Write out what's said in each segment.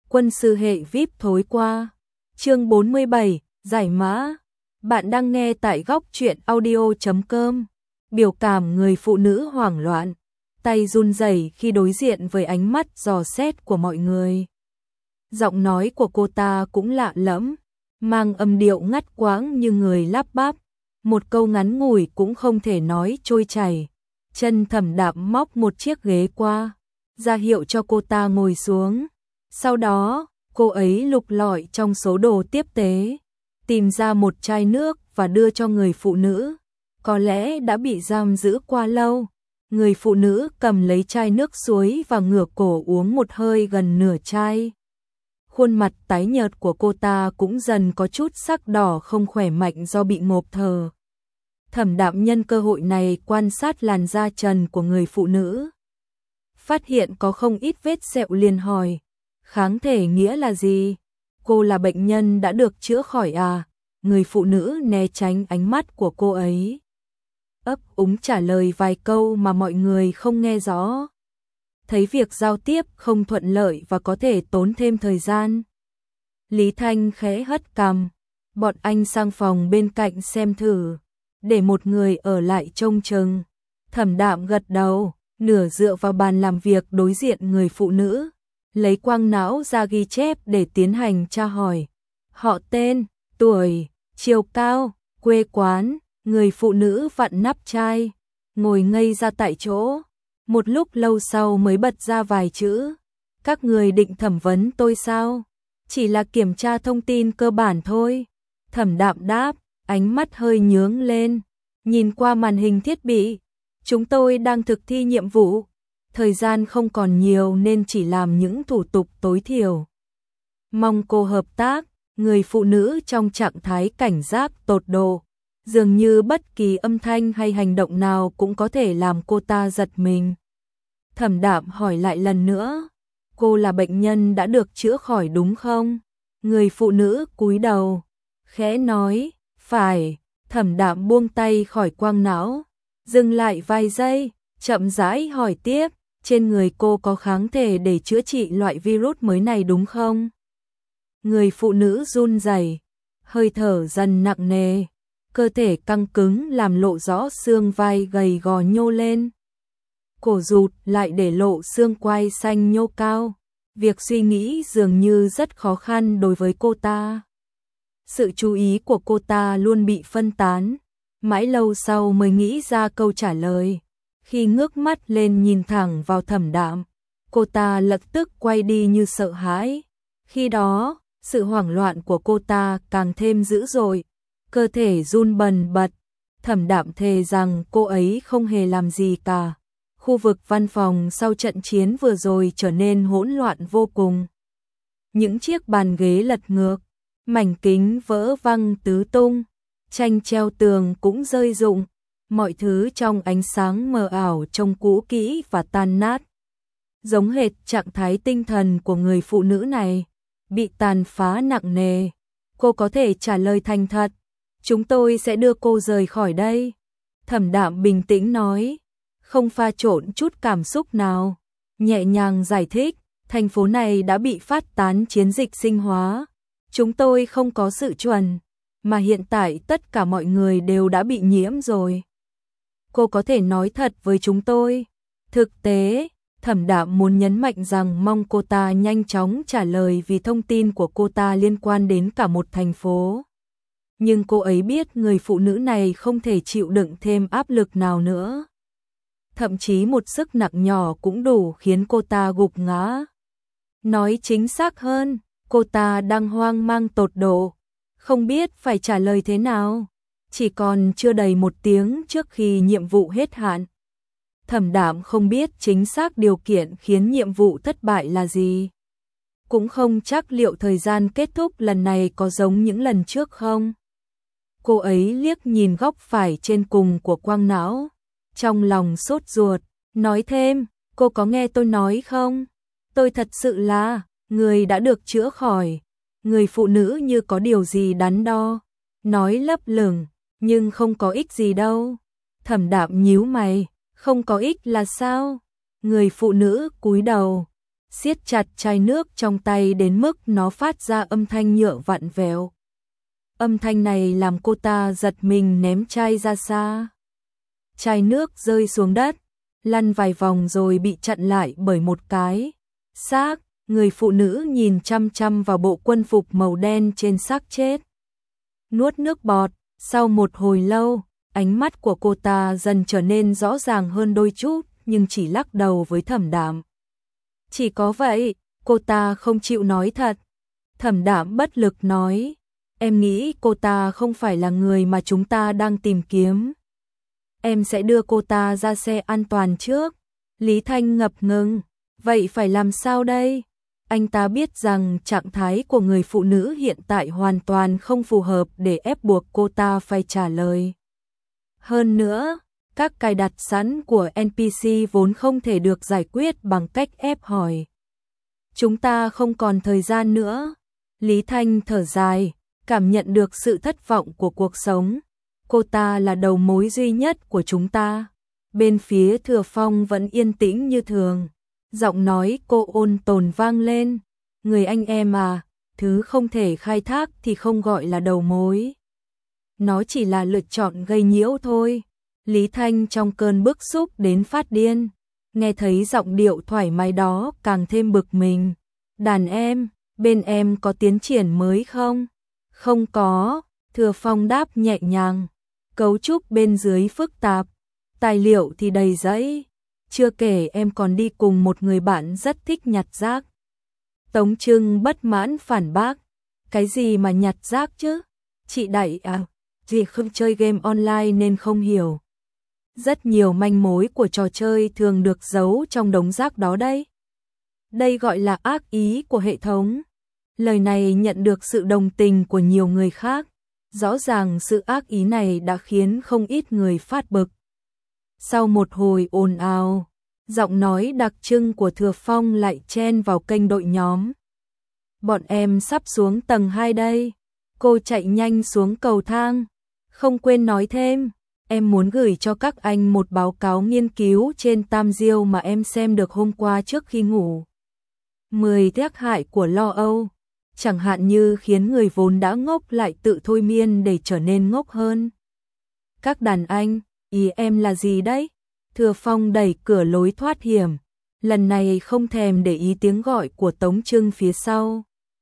Quân sư hệ VIP thối qua. Chương 47, giải mã. Bạn đang nghe tại góc truyện audio.com. Biểu cảm người phụ nữ hoảng loạn, tay run rẩy khi đối diện với ánh mắt dò xét của mọi người. Giọng nói của cô ta cũng lạ lẫm, mang âm điệu ngắt quãng như người lắp bắp, một câu ngắn ngủi cũng không thể nói trôi chảy. Chân Thẩm Đạm móc một chiếc ghế qua, ra hiệu cho cô ta ngồi xuống. Sau đó, cô ấy lục lọi trong số đồ tiếp tế, tìm ra một chai nước và đưa cho người phụ nữ. Có lẽ đã bị giam giữ quá lâu. Người phụ nữ cầm lấy chai nước suối và ngửa cổ uống một hơi gần nửa chai. Khuôn mặt tái nhợt của cô ta cũng dần có chút sắc đỏ không khỏe mạnh do bị ngộp thở. Thẩm Đạm nhân cơ hội này quan sát làn da trần của người phụ nữ. Phát hiện có không ít vết sẹo liền hỏi, kháng thể nghĩa là gì? Cô là bệnh nhân đã được chữa khỏi à? Người phụ nữ né tránh ánh mắt của cô ấy, ấp úng trả lời vài câu mà mọi người không nghe rõ. Thấy việc giao tiếp không thuận lợi và có thể tốn thêm thời gian, Lý Thanh khẽ hất cằm, bọn anh sang phòng bên cạnh xem thử, để một người ở lại trông chừng. Thẩm Đạm gật đầu, nửa dựa vào bàn làm việc đối diện người phụ nữ, lấy quang não ra ghi chép để tiến hành tra hỏi. Họ tên, tuổi, chiều cao, quê quán. Người phụ nữ vặn nắp chai, ngồi ngây ra tại chỗ. Một lúc lâu sau mới bật ra vài chữ. Các người định thẩm vấn tôi sao? Chỉ là kiểm tra thông tin cơ bản thôi. Thẩm Đạm đáp, ánh mắt hơi nhướng lên, nhìn qua màn hình thiết bị. Chúng tôi đang thực thi nhiệm vụ. Thời gian không còn nhiều nên chỉ làm những thủ tục tối thiểu. Mong cô hợp tác. Người phụ nữ trong trạng thái cảnh giác tột độ. Dường như bất kỳ âm thanh hay hành động nào cũng có thể làm cô ta giật mình. Thẩm Đạm hỏi lại lần nữa, cô là bệnh nhân đã được chữa khỏi đúng không? Người phụ nữ cúi đầu, khẽ nói, phải. Thẩm Đạm buông tay khỏi quang não, dừng lại vài giây, chậm rãi hỏi tiếp, trên người cô có kháng thể để chữa trị loại virus mới này đúng không? Người phụ nữ run rẩy, hơi thở dần nặng nề. Cơ thể căng cứng làm lộ rõ xương vai gầy gò nhô lên. Cổ rụt lại để lộ xương quai xanh nhô cao. Việc suy nghĩ dường như rất khó khăn đối với cô ta. Sự chú ý của cô ta luôn bị phân tán. Mãi lâu sau mới nghĩ ra câu trả lời. Khi ngước mắt lên nhìn thẳng vào Thẩm Đạm, cô ta lập tức quay đi như sợ hãi. Khi đó, sự hoảng loạn của cô ta càng thêm dữ dội. Cơ thể run bần bật. Thẩm Đạm thề rằng cô ấy không hề làm gì cả. Khu vực văn phòng sau trận chiến vừa rồi trở nên hỗn loạn vô cùng. Những chiếc bàn ghế lật ngược, mảnh kính vỡ văng tứ tung, tranh treo tường cũng rơi rụng, mọi thứ trong ánh sáng mờ ảo trông cũ kỹ và tan nát. Giống hệt trạng thái tinh thần của người phụ nữ này, bị tàn phá nặng nề. Cô có thể trả lời thành thật, chúng tôi sẽ đưa cô rời khỏi đây. Thẩm Đạm bình tĩnh nói, không pha trộn chút cảm xúc nào, nhẹ nhàng giải thích, thành phố này đã bị phát tán chiến dịch sinh hóa. Chúng tôi không có sự chuẩn, mà hiện tại tất cả mọi người đều đã bị nhiễm rồi. Cô có thể nói thật với chúng tôi. Thực tế, Thẩm Đạm muốn nhấn mạnh rằng mong cô ta nhanh chóng trả lời vì thông tin của cô ta liên quan đến cả một thành phố. Nhưng cô ấy biết người phụ nữ này không thể chịu đựng thêm áp lực nào nữa. Thậm chí một sức nặng nhỏ cũng đủ khiến cô ta gục ngã. Nói chính xác hơn, cô ta đang hoang mang tột độ, không biết phải trả lời thế nào. Chỉ còn chưa đầy một tiếng trước khi nhiệm vụ hết hạn. Thẩm Đạm không biết chính xác điều kiện khiến nhiệm vụ thất bại là gì. Cũng không chắc liệu thời gian kết thúc lần này có giống những lần trước không. Cô ấy liếc nhìn góc phải trên cùng của quang não, trong lòng sốt ruột, nói thêm, cô có nghe tôi nói không? Tôi thật sự là người đã được chữa khỏi. Người phụ nữ như có điều gì đắn đo, nói lấp lửng, nhưng không có ích gì đâu. Thẩm Đạm nhíu mày, không có ích là sao? Người phụ nữ cúi đầu, siết chặt chai nước trong tay đến mức nó phát ra âm thanh nhựa vặn vẹo. Âm thanh này làm cô ta giật mình ném chai ra xa. Chai nước rơi xuống đất, lăn vài vòng rồi bị chặn lại bởi một cái xác. Người phụ nữ nhìn chăm chăm vào bộ quân phục màu đen trên xác chết. Nuốt nước bọt, sau một hồi lâu, ánh mắt của cô ta dần trở nên rõ ràng hơn đôi chút, nhưng chỉ lắc đầu với Thẩm Đạm. Chỉ có vậy, cô ta không chịu nói thật. Thẩm Đạm bất lực nói, em nghĩ cô ta không phải là người mà chúng ta đang tìm kiếm. Em sẽ đưa cô ta ra xe an toàn trước. Lý Thanh ngập ngừng, vậy phải làm sao đây? Anh ta biết rằng trạng thái của người phụ nữ hiện tại hoàn toàn không phù hợp để ép buộc cô ta phải trả lời. Hơn nữa, các cài đặt sẵn của NPC vốn không thể được giải quyết bằng cách ép hỏi. Chúng ta không còn thời gian nữa. Lý Thanh thở dài, cảm nhận được sự thất vọng của cuộc sống. Cô ta là đầu mối duy nhất của chúng ta. Bên phía Thừa Phong vẫn yên tĩnh như thường. Giọng nói cô ôn tồn vang lên. Người anh em à, thứ không thể khai thác thì không gọi là đầu mối. Nó chỉ là lựa chọn gây nhiễu thôi. Lý Thanh trong cơn bức xúc đến phát điên. Nghe thấy giọng điệu thoải mái đó càng thêm bực mình. Đàn em, bên em có tiến triển mới không? Không có, Thừa Phong đáp nhẹ nhàng. Cấu trúc bên dưới phức tạp, tài liệu thì đầy rẫy. Chưa kể em còn đi cùng một người bạn rất thích nhặt rác. Tống Trưng bất mãn phản bác. Cái gì mà nhặt rác chứ? Chị Đại à, vì không chơi game online nên không hiểu. Rất nhiều manh mối của trò chơi thường được giấu trong đống rác đó đấy. Đây gọi là ác ý của hệ thống. Lời này nhận được sự đồng tình của nhiều người khác. Rõ ràng sự ác ý này đã khiến không ít người phát bực. Sau một hồi ồn ào, giọng nói đặc trưng của Thừa Phong lại chen vào kênh đội nhóm. Bọn em sắp xuống tầng 2 đây. Cô chạy nhanh xuống cầu thang. Không quên nói thêm, em muốn gửi cho các anh một báo cáo nghiên cứu trên Tam Diêu mà em xem được hôm qua trước khi ngủ. 10 tác hại của lo âu, chẳng hạn như khiến người vốn đã ngốc lại tự thôi miên để trở nên ngốc hơn. Các đàn anh, ý em là gì đấy? Thừa Phong đẩy cửa lối thoát hiểm, lần này không thèm để ý tiếng gọi của Tống Trưng phía sau.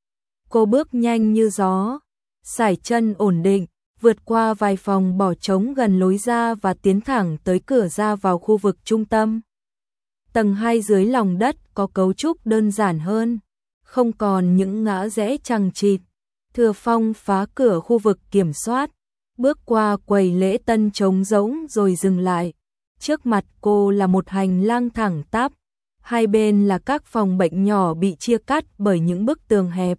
Cô bước nhanh như gió, sải chân ổn định, vượt qua vài phòng bỏ trống gần lối ra và tiến thẳng tới cửa ra vào khu vực trung tâm. Tầng 2 dưới lòng đất có cấu trúc đơn giản hơn, không còn những ngã rẽ chằng chịt. Thừa Phong phá cửa khu vực kiểm soát, bước qua quầy lễ tân trống rỗng rồi dừng lại. Trước mặt cô là một hành lang thẳng tắp, hai bên là các phòng bệnh nhỏ bị chia cắt bởi những bức tường hẹp.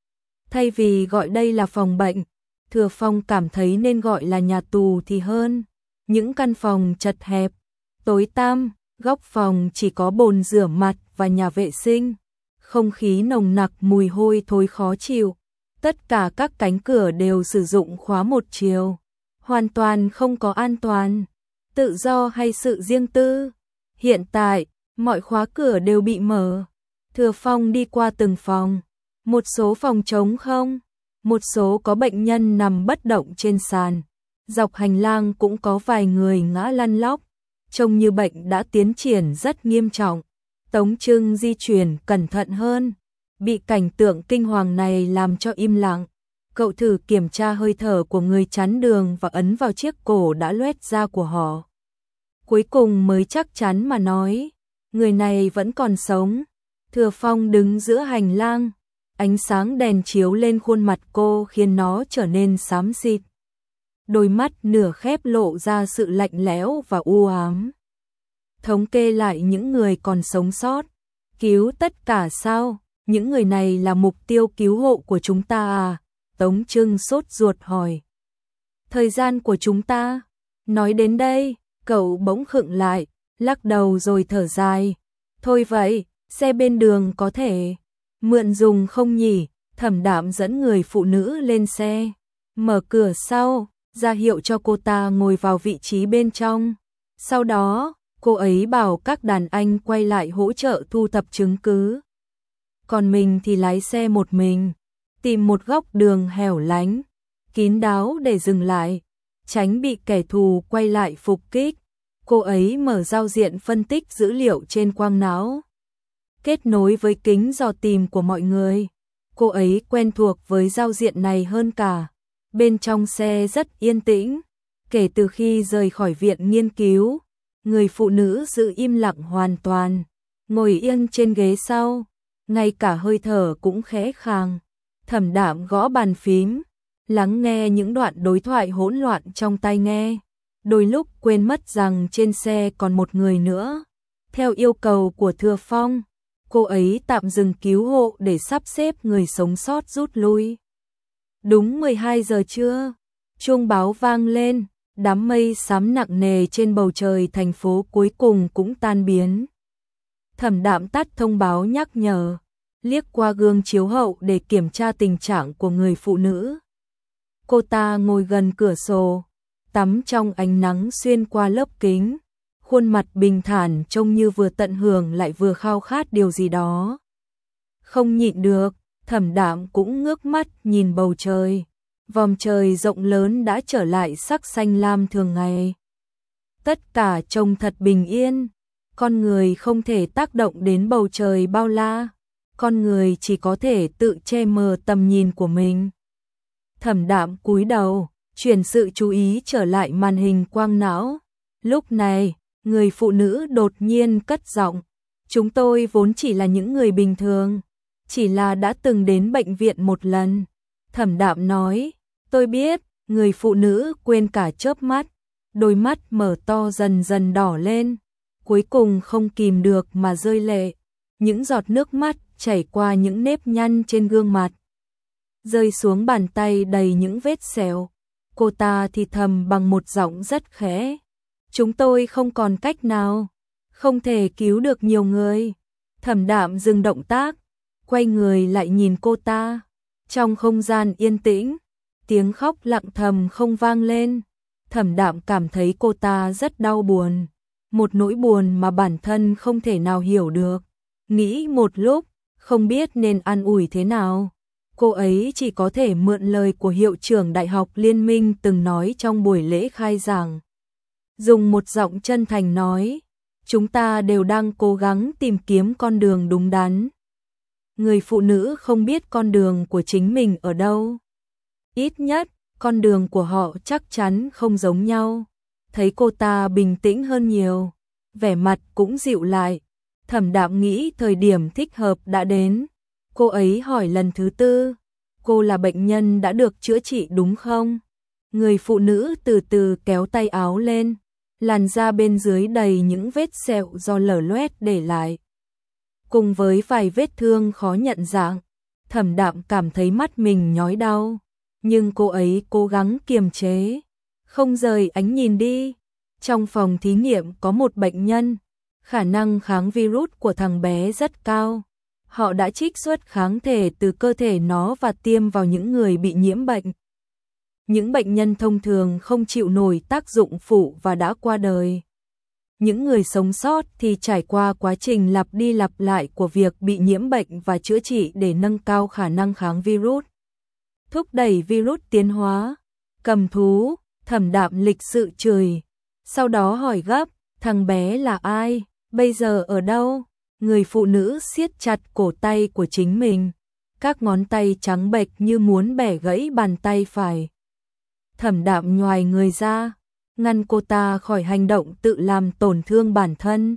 Thay vì gọi đây là phòng bệnh, Thừa Phong cảm thấy nên gọi là nhà tù thì hơn. Những căn phòng chật hẹp, tối tăm, góc phòng chỉ có bồn rửa mặt và nhà vệ sinh. Không khí nồng nặc mùi hôi thối khó chịu. Tất cả các cánh cửa đều sử dụng khóa một chiều. Hoàn toàn không có an toàn, tự do hay sự riêng tư. Hiện tại, mọi khóa cửa đều bị mở. Thừa Phong đi qua từng phòng. Một số phòng trống không, một số có bệnh nhân nằm bất động trên sàn. Dọc hành lang cũng có vài người ngã lăn lóc, trông như bệnh đã tiến triển rất nghiêm trọng. Tống Trưng di chuyển cẩn thận hơn, bị cảnh tượng kinh hoàng này làm cho im lặng. Cậu thử kiểm tra hơi thở của người chắn đường và ấn vào chiếc cổ đã loét ra của họ. Cuối cùng mới chắc chắn mà nói, người này vẫn còn sống. Thừa Phong đứng giữa hành lang, ánh sáng đèn chiếu lên khuôn mặt cô khiến nó trở nên xám xịt. Đôi mắt nửa khép lộ ra sự lạnh lẽo và u ám. Thống kê lại những người còn sống sót. Cứu tất cả sao? Những người này là mục tiêu cứu hộ của chúng ta à? Tống Trưng sốt ruột hỏi. Thời gian của chúng ta? Nói đến đây, cậu bỗng khựng lại, lắc đầu rồi thở dài. Thôi vậy, xe bên đường có thể mượn dùng không nhỉ? Thẩm Đạm dẫn người phụ nữ lên xe, mở cửa sau, ra hiệu cho cô ta ngồi vào vị trí bên trong. Sau đó, cô ấy bảo các đàn anh quay lại hỗ trợ thu thập chứng cứ. còn mình thì lái xe một mình, tìm một góc đường hẻo lánh, kín đáo để dừng lại, tránh bị kẻ thù quay lại phục kích. Cô ấy mở giao diện phân tích dữ liệu trên quang não, kết nối với kính dò tìm của mọi người. Cô ấy quen thuộc với giao diện này hơn cả. Bên trong xe rất yên tĩnh. Kể từ khi rời khỏi viện nghiên cứu, người phụ nữ giữ im lặng hoàn toàn, ngồi yên trên ghế sau, ngay cả hơi thở cũng khẽ khàng. Thẩm Đạm gõ bàn phím, lắng nghe những đoạn đối thoại hỗn loạn trong tai nghe, đôi lúc quên mất rằng trên xe còn một người nữa. Theo yêu cầu của Thừa Phong, cô ấy tạm dừng cứu hộ để sắp xếp người sống sót rút lui. Đúng 12 giờ trưa, chuông báo vang lên, đám mây xám nặng nề trên bầu trời thành phố cuối cùng cũng tan biến. Thẩm Đạm tắt thông báo nhắc nhở, liếc qua gương chiếu hậu để kiểm tra tình trạng của người phụ nữ. Cô ta ngồi gần cửa sổ, tắm trong ánh nắng xuyên qua lớp kính, khuôn mặt bình thản trông như vừa tận hưởng lại vừa khao khát điều gì đó. Không nhịn được, Thẩm Đạm cũng ngước mắt nhìn bầu trời. Vòm trời rộng lớn đã trở lại sắc xanh lam thường ngày. Tất cả trông thật bình yên. Con người không thể tác động đến bầu trời bao la. Con người chỉ có thể tự che mờ tầm nhìn của mình. Thẩm Đạm cúi đầu, chuyển sự chú ý trở lại màn hình quang não. Lúc này, người phụ nữ đột nhiên cất giọng. Chúng tôi vốn chỉ là những người bình thường, chỉ là đã từng đến bệnh viện một lần. Thẩm Đạm nói, tôi biết. Người phụ nữ quên cả chớp mắt, đôi mắt mở to dần dần đỏ lên, cuối cùng không kìm được mà rơi lệ. Những giọt nước mắt chảy qua những nếp nhăn trên gương mặt, rơi xuống bàn tay đầy những vết sẹo. Cô ta thì thầm bằng một giọng rất khẽ, chúng tôi không còn cách nào, không thể cứu được nhiều người. Thẩm Đạm dừng động tác, quay người lại nhìn cô ta. Trong không gian yên tĩnh, tiếng khóc lặng thầm không vang lên. Thẩm Đạm cảm thấy cô ta rất đau buồn, một nỗi buồn mà bản thân không thể nào hiểu được. Nghĩ một lúc, không biết nên an ủi thế nào. Cô ấy chỉ có thể mượn lời của hiệu trưởng Đại học Liên minh từng nói trong buổi lễ khai giảng. Dùng một giọng chân thành nói, chúng ta đều đang cố gắng tìm kiếm con đường đúng đắn. Người phụ nữ không biết con đường của chính mình ở đâu. Ít nhất, con đường của họ chắc chắn không giống nhau. Thấy cô ta bình tĩnh hơn nhiều, vẻ mặt cũng dịu lại. Thẩm Đạm nghĩ thời điểm thích hợp đã đến. Cô ấy hỏi lần thứ tư, cô là bệnh nhân đã được chữa trị đúng không? Người phụ nữ từ từ kéo tay áo lên, làn da bên dưới đầy những vết sẹo do lở loét để lại, cùng với vài vết thương khó nhận dạng. Thẩm Đạm cảm thấy mắt mình nhói đau, nhưng cô ấy cố gắng kiềm chế, không rời ánh nhìn đi. Trong phòng thí nghiệm có một bệnh nhân, khả năng kháng virus của thằng bé rất cao. Họ đã trích xuất kháng thể từ cơ thể nó và tiêm vào những người bị nhiễm bệnh. Những bệnh nhân thông thường không chịu nổi tác dụng phụ và đã qua đời. Những người sống sót thì trải qua quá trình lặp đi lặp lại của việc bị nhiễm bệnh và chữa trị để nâng cao khả năng kháng virus, thúc đẩy virus tiến hóa. Cầm thú, Thẩm Đạm lịch sự chửi, sau đó hỏi gấp, thằng bé là ai, bây giờ ở đâu? Người phụ nữ siết chặt cổ tay của chính mình, các ngón tay trắng bệch như muốn bẻ gãy bàn tay phải. Thẩm Đạm nhoài người ra, ngăn cô ta khỏi hành động tự làm tổn thương bản thân.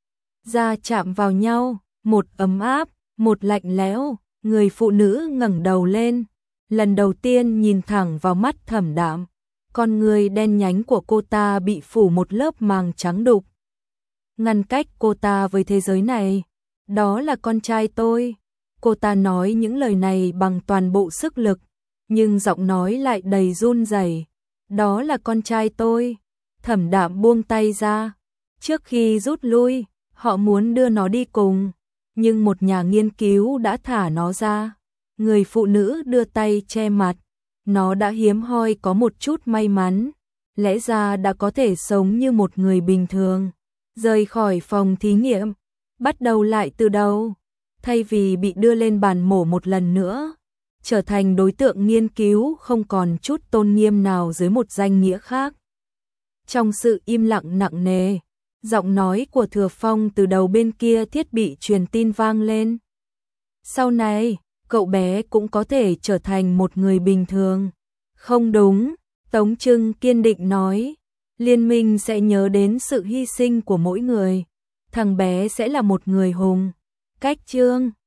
Da chạm vào nhau, một ấm áp, một lạnh lẽo. Người phụ nữ ngẩng đầu lên, lần đầu tiên nhìn thẳng vào mắt Thẩm Đạm. Con người đen nhánh của cô ta bị phủ một lớp màng trắng đục, ngăn cách cô ta với thế giới này. Đó là con trai tôi. Cô ta nói những lời này bằng toàn bộ sức lực, nhưng giọng nói lại đầy run rẩy. Đó là con trai tôi. Thẩm Đạm buông tay ra. Trước khi rút lui, họ muốn đưa nó đi cùng, nhưng một nhà nghiên cứu đã thả nó ra. Người phụ nữ đưa tay che mặt. Nó đã hiếm hoi có một chút may mắn, lẽ ra đã có thể sống như một người bình thường, rời khỏi phòng thí nghiệm, bắt đầu lại từ đầu. thay vì bị đưa lên bàn mổ một lần nữa, trở thành đối tượng nghiên cứu không còn chút tôn nghiêm nào dưới một danh nghĩa khác. Trong sự im lặng nặng nề, giọng nói của Thừa Phong từ đầu bên kia thiết bị truyền tin vang lên. Sau này, cậu bé cũng có thể trở thành một người bình thường. Không đúng, Tống Trưng kiên định nói. Liên minh sẽ nhớ đến sự hy sinh của mỗi người. Thằng bé sẽ là một người hùng. Cách chương